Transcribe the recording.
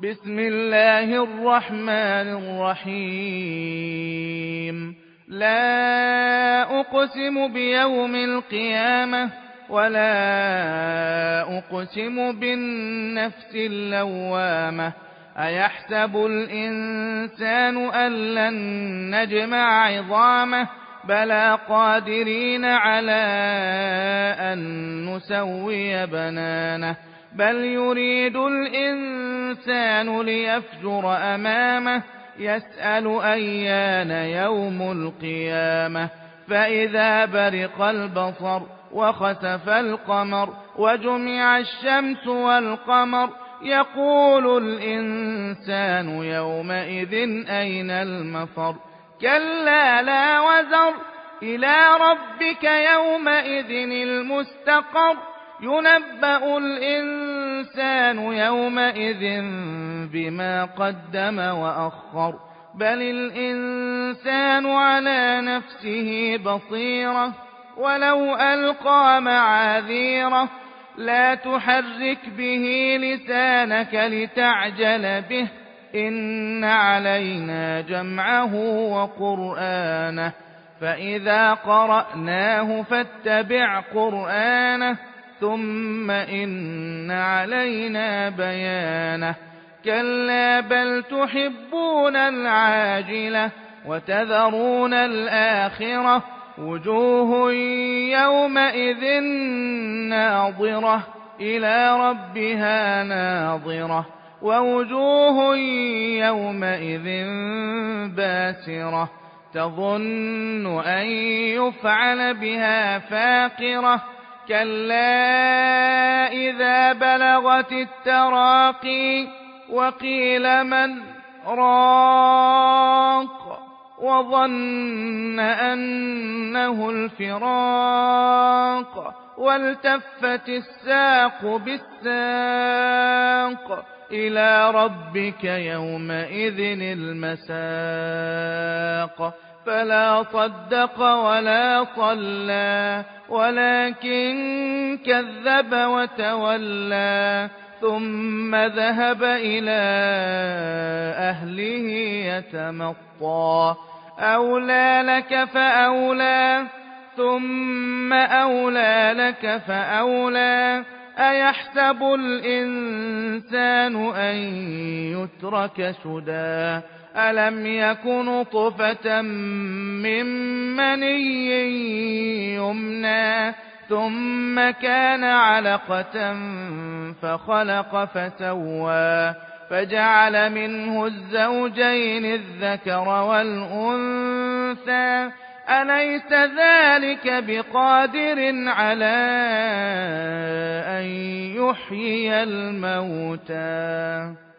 بسم الله الرحمن الرحيم لا أقسم بيوم القيامة ولا أقسم بالنفس اللوامة أيحسب الإنسان أن لن نجمع عظامه بلى قادرين على أن نسوي بنانه بل يريد الإنسان ليفجر أمامه يسأل أيان يوم القيامة فإذا برق البصر وخسف القمر وجمع الشمس والقمر يقول الإنسان يومئذ أين المفر كلا لا وزر إلى ربك يومئذ المستقر ينبأ الإنسان يومئذ بما قدم وأخر بل الإنسان على نفسه بصيرة ولو ألقى معاذيره لا تحرك به لسانك لتعجل به إن علينا جمعه وقرآنه فإذا قرأناه فاتبع قرآنه ثم إن علينا بيانه كلا بل تحبون العاجلة وتذرون الآخرة وجوه يومئذ ناظرة إلى ربها ناظرة ووجوه يومئذ باسرة تظن أن يفعل بها فاقرة كلا إذا بلغت التراقي وقيل من راق وظن أنه الفراق والتفت الساق بالساق إلى ربك يومئذ المساق فلا صدق ولا صلى ولكن كذب وتولى ثم ذهب إلى أهله يتمطى أولى لك فأولى ثم أولى لك فأولى أيحسب الإنسان أن يترك سدى ألم يكن نطفة من مني يمنى ثم كان علقة فخلق فسوى فجعل منه الزوجين الذكر والأنثى أليس ذلك بقادر على أن يحيي الموتى